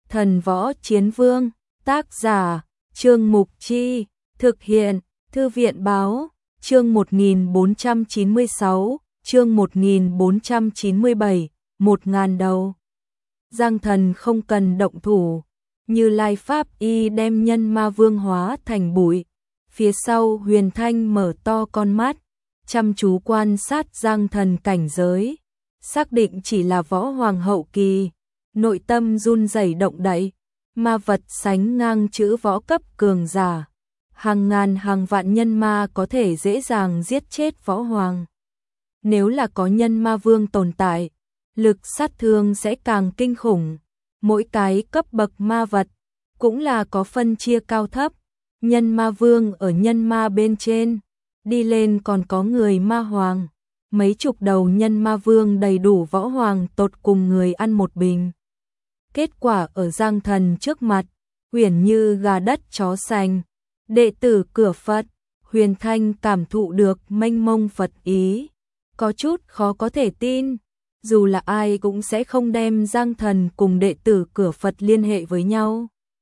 Thần Võ Chiến Vương, tác giả, Trương Mục Chi, thực hiện, Thư viện Báo, chương 1496, chương 1497, 1000 đầu. Giang Thần không cần động thủ, Như Lai Pháp Y đem Nhân Ma Vương hóa thành bụi. Phía sau Huyền Thanh mở to con mắt, chăm chú quan sát Giang Thần cảnh giới, xác định chỉ là võ hoàng hậu kỳ, nội tâm run rẩy động đậy, ma vật sánh ngang chữ võ cấp cường giả, hàng ngàn hàng vạn nhân ma có thể dễ dàng giết chết võ hoàng. Nếu là có Nhân Ma Vương tồn tại, lực sát thương sẽ càng kinh khủng. Mỗi cái cấp bậc ma vật cũng là có phân chia cao thấp. Nhân Ma Vương ở nhân ma bên trên, đi lên còn có người ma hoàng. Mấy chục đầu Nhân Ma Vương đầy đủ võ hoàng tột cùng người ăn một bình. Kết quả ở Giang Thần trước mặt, uyển như gà đất chó sành. Đệ tử cửa Phật, Huyền Thanh cảm thụ được mênh mông Phật ý, có chút khó có thể tin. Dù là ai cũng sẽ không đem Giang Thần cùng đệ tử cửa Phật liên hệ với nhau.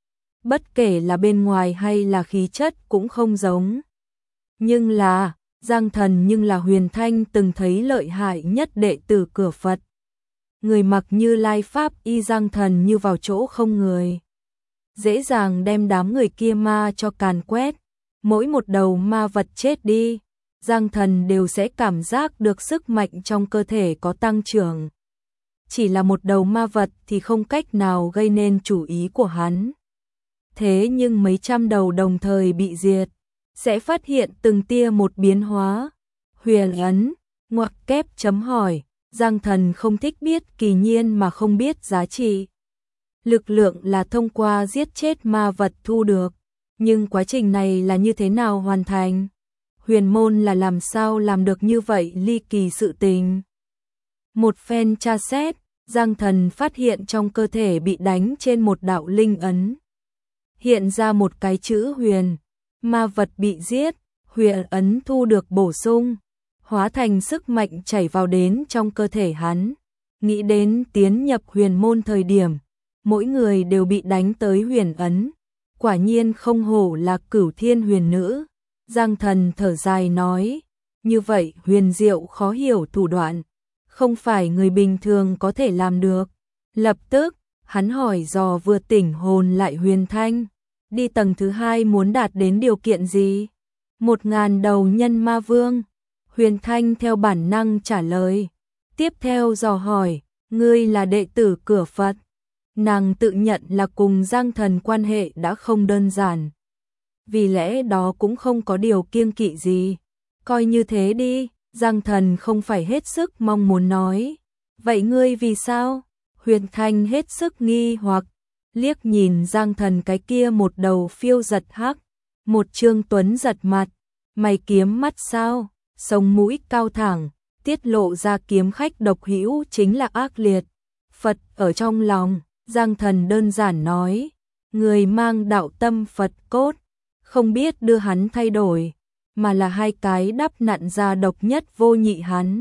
Bất kể là bên ngoài hay là khí chất cũng không giống. Nhưng là, Giang Thần nhưng là Huyền Thanh từng thấy lợi hại nhất đệ tử cửa Phật. Người mặc Như Lai Pháp Y Giang Thần như vào chỗ không người. Dễ dàng đem đám người kia ma cho càn quét. Mỗi một đầu ma vật chết đi, Giang Thần đều sẽ cảm giác được sức mạnh trong cơ thể có tăng trưởng. Chỉ là một đầu ma vật thì không cách nào gây nên chú ý của hắn. Thế nhưng mấy trăm đầu đồng thời bị diệt, sẽ phát hiện từng tia một biến hóa. Huyền ấn, ngoặc kép chấm hỏi, Giang Thần không thích biết kỳ nhiên mà không biết giá trị. Lực lượng là thông qua giết chết ma vật thu được, nhưng quá trình này là như thế nào hoàn thành? Huyền môn là làm sao làm được như vậy ly kỳ sự tình? Một phen tra xét, Giang Thần phát hiện trong cơ thể bị đánh trên một đạo linh ấn. Hiện ra một cái chữ huyền, ma vật bị giết, huyền ấn thu được bổ sung, hóa thành sức mạnh chảy vào đến trong cơ thể hắn. Nghĩ đến tiến nhập huyền môn thời điểm, mỗi người đều bị đánh tới huyền ấn. Quả nhiên không hổ là Cửu Thiên huyền nữ. Giang Thần thở dài nói, như vậy huyền diệu khó hiểu thủ đoạn, không phải người bình thường có thể làm được. Lập tức, hắn hỏi dò vừa tỉnh hồn lại Huyền Thanh, đi tầng thứ 2 muốn đạt đến điều kiện gì? 1000 đầu Nhân Ma Vương. Huyền Thanh theo bản năng trả lời. Tiếp theo dò hỏi, ngươi là đệ tử cửa Phật. Nàng tự nhận là cùng Giang Thần quan hệ đã không đơn giản. Vì lẽ đó cũng không có điều kiêng kỵ gì. Coi như thế đi, Giang Thần không phải hết sức mong muốn nói. Vậy ngươi vì sao? Huyền Thanh hết sức nghi hoặc, liếc nhìn Giang Thần cái kia một đầu phiêu giật hắc, một trương tuấn giật mặt, mày kiếm mắt sao, sống mũi cao thẳng, tiết lộ ra kiếm khách độc hữu chính là ác liệt. Phật ở trong lòng, Giang Thần đơn giản nói, người mang đạo tâm Phật cốt, không biết đưa hắn thay đổi, mà là hai cái đắp nặn ra độc nhất vô nhị hắn.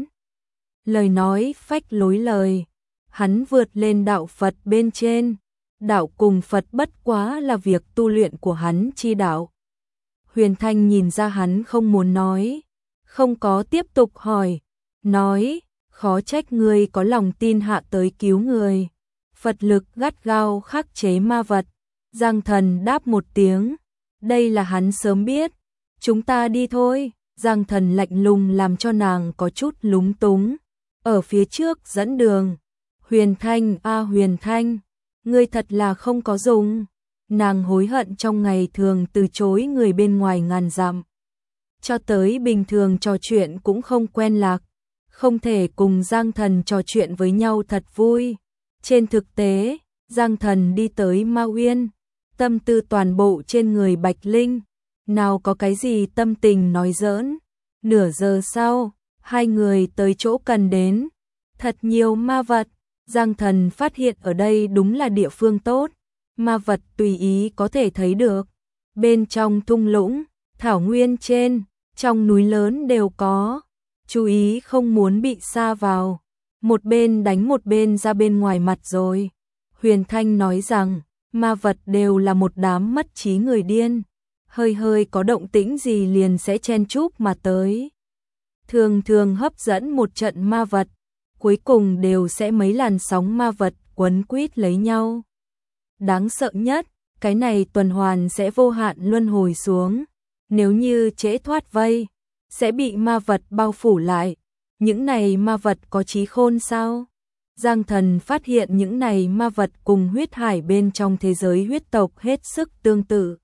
Lời nói phách lối lời, hắn vượt lên đạo Phật bên trên, đạo cùng Phật bất quá là việc tu luyện của hắn chi đạo. Huyền Thanh nhìn ra hắn không muốn nói, không có tiếp tục hỏi, nói, khó trách ngươi có lòng tin hạ tới cứu người. Phật lực gắt gao khắc chế ma vật. Giang Thần đáp một tiếng, đây là hắn sớm biết. Chúng ta đi thôi. Giang Thần lạnh lùng làm cho nàng có chút lúng túng. Ở phía trước dẫn đường. Huyền Thanh, Huyền Thanh, ngươi thật là không có dùng. Nàng hối hận trong ngày thường từ chối người bên ngoài ngàn dặm. Cho tới bình thường trò chuyện cũng không quen lạc. Không thể cùng Giang Thần trò chuyện với nhau thật vui. Trên thực tế, Giang Thần đi tới Ma Uyên, tâm tư toàn bộ trên người Bạch Linh, nào có cái gì tâm tình nói giỡn. Nửa giờ sau, hai người tới chỗ cần đến, thật nhiều ma vật. Giang Thần phát hiện ở đây đúng là địa phương tốt, ma vật tùy ý có thể thấy được. Bên trong thung lũng, thảo nguyên trên, trong núi lớn đều có, chú ý không muốn bị sa vào. Một bên đánh một bên ra bên ngoài mặt rồi. Huyền Thanh nói rằng, ma vật đều là một đám mất trí người điên, hơi hơi có động tĩnh gì liền sẽ chen chúc mà tới. Thường thường hấp dẫn một trận ma vật, cuối cùng đều sẽ mấy làn sóng ma vật quấn quýt lấy nhau. Đáng sợ nhất, cái này tuần hoàn sẽ vô hạn luân hồi xuống, nếu như trễ thoát vây, sẽ bị ma vật bao phủ lại. Những này ma vật có trí khôn sao? Giang Thần phát hiện những này ma vật cùng huyết hải bên trong thế giới huyết tộc hết sức tương tự.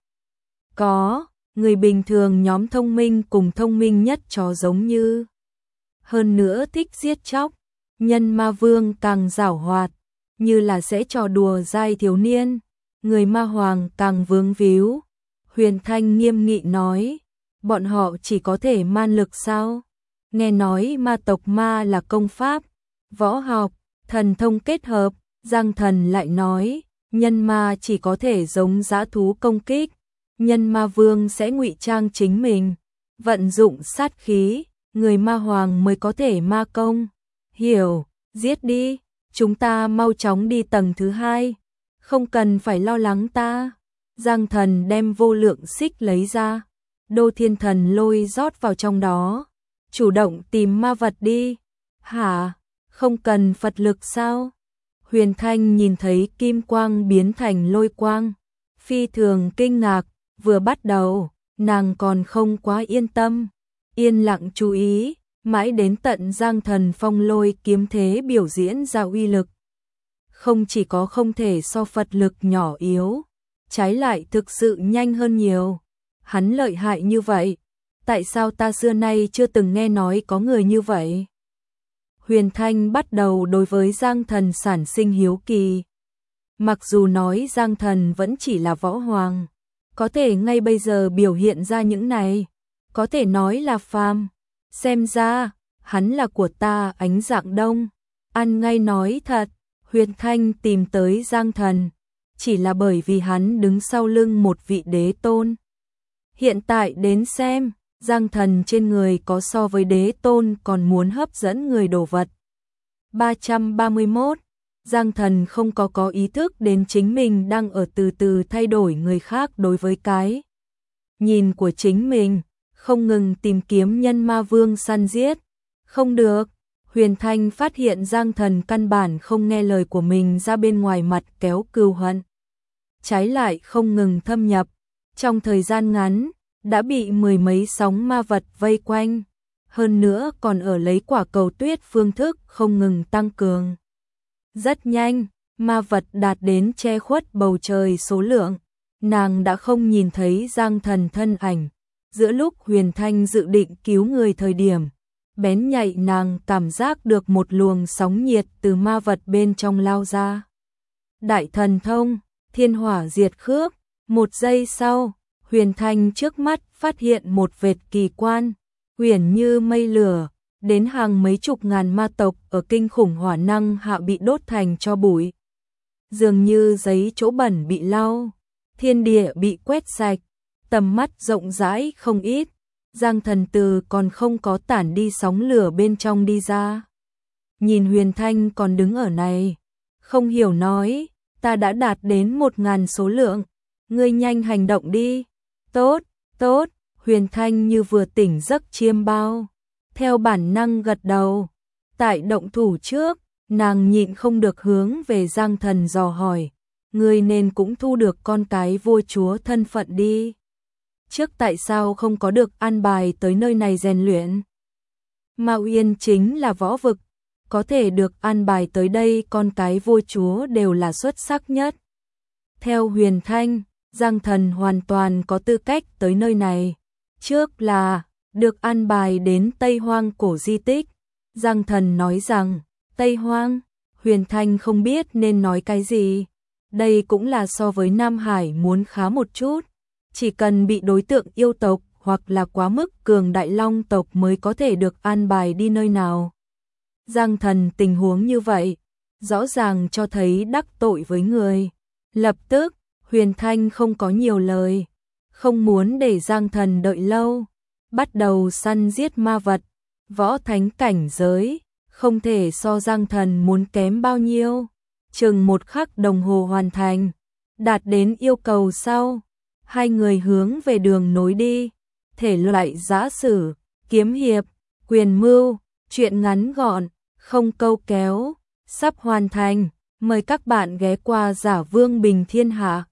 Có, người bình thường nhóm thông minh cùng thông minh nhất chó giống như. Hơn nữa thích giết chóc, nhân ma vương càng giảo hoạt, như là sẽ trò đùa dai thiếu niên, người ma hoàng càng vướng víu. Huyền Thanh nghiêm nghị nói, bọn họ chỉ có thể man lực sao? Nghe nói ma tộc ma là công pháp, võ học, thần thông kết hợp. Giang Thần lại nói, nhân ma chỉ có thể giống dã thú công kích, nhân ma vương sẽ ngụy trang chính mình, vận dụng sát khí, người ma hoàng mới có thể ma công. Hiểu, giết đi, chúng ta mau chóng đi tầng thứ 2, không cần phải lo lắng ta. Giang Thần đem vô lượng xích lấy ra, Đô Thiên Thần lôi rót vào trong đó, chủ động tìm ma vật đi. Hả, không cần Phật lực sao? Huyền Thanh nhìn thấy kim quang biến thành lôi quang, phi thường kinh ngạc. Vừa bắt đầu, nàng còn không quá yên tâm, yên lặng chú ý, mãi đến tận Giang Thần phong lôi kiếm thế biểu diễn ra uy lực. Không chỉ có không thể so Phật lực nhỏ yếu, trái lại thực sự nhanh hơn nhiều. Hắn lợi hại như vậy, tại sao ta xưa nay chưa từng nghe nói có người như vậy? Huyền Thanh bắt đầu đối với Giang Thần sản sinh hiếu kỳ. Mặc dù nói Giang Thần vẫn chỉ là võ hoàng, có thể ngay bây giờ biểu hiện ra những này, có thể nói là phàm. Xem ra, hắn là của ta Ánh Dạng Đông. Ăn ngay nói thật, Huyền Thanh tìm tới Giang Thần, chỉ là bởi vì hắn đứng sau lưng một vị đế tôn. Hiện tại đến xem, Giang Thần trên người có so với đế tôn còn muốn hấp dẫn người đồ vật. 331. Giang Thần không có ý thức đến chính mình đang ở từ từ thay đổi người khác đối với cái nhìn của chính mình, không ngừng tìm kiếm nhân ma vương săn giết. Không được, Huyền Thanh phát hiện Giang Thần căn bản không nghe lời của mình ra bên ngoài mặt kéo cừu hận, trái lại không ngừng thâm nhập, trong thời gian ngắn đã bị mười mấy sóng ma vật vây quanh, hơn nữa còn ở lấy quả cầu tuyết phương thức không ngừng tăng cường. Rất nhanh, ma vật đạt đến che khuất bầu trời số lượng, nàng đã không nhìn thấy Giang Thần thân ảnh. Giữa lúc Huyền Thanh dự định cứu người thời điểm, bén nhạy nàng cảm giác được một luồng sóng nhiệt từ ma vật bên trong lao ra. Đại thần thông, thiên hỏa diệt khước. Một giây sau, Huyền Thanh trước mắt phát hiện một vệt kỳ quan, huyền như mây lửa, đến hàng mấy chục ngàn ma tộc ở kinh khủng hỏa năng hạ bị đốt thành tro bụi. Dường như giấy chỗ bẩn bị lau, thiên địa bị quét sạch, tầm mắt rộng rãi không ít. Giang Thần từ còn không có tản đi sóng lửa bên trong đi ra. Nhìn Huyền Thanh còn đứng ở này, không hiểu nói, ta đã đạt đến 1000 số lượng, ngươi nhanh hành động đi. Tốt, tốt, Huyền Thanh như vừa tỉnh giấc chiêm bao, theo bản năng gật đầu. Tại động thủ trước, nàng nhịn không được hướng về Giang Thần dò hỏi, ngươi nên cũng thu được con cái vua chúa thân phận đi. Trước tại sao không có được an bài tới nơi này rèn luyện? Ma Uyên chính là võ vực, có thể được an bài tới đây con cái vua chúa đều là xuất sắc nhất. Theo Huyền Thanh, Giang Thần hoàn toàn có tư cách tới nơi này. Trước là được an bài đến Tây Hoang cổ di tích. Giang Thần nói rằng, Tây Hoang, Huyền Thanh không biết nên nói cái gì. Đây cũng là so với Nam Hải muốn khá một chút. Chỉ cần bị đối tượng yêu tộc hoặc là quá mức cường đại long tộc mới có thể được an bài đi nơi nào. Giang Thần tình huống như vậy, rõ ràng cho thấy đắc tội với người. Lập tức, Huyền Thanh không có nhiều lời, không muốn để Giang Thần đợi lâu, bắt đầu săn giết ma vật. Võ thánh cảnh giới, không thể so Giang Thần muốn kém bao nhiêu. Chừng 1 khắc đồng hồ hoàn thành. Đạt đến yêu cầu sau, hai người hướng về đường nối đi. Thể loại giã sử, kiếm hiệp, quyền mưu, truyện ngắn gọn, không câu kéo, sắp hoàn thành. Mời các bạn ghé qua Giả Vương Bình Thiên Hạ.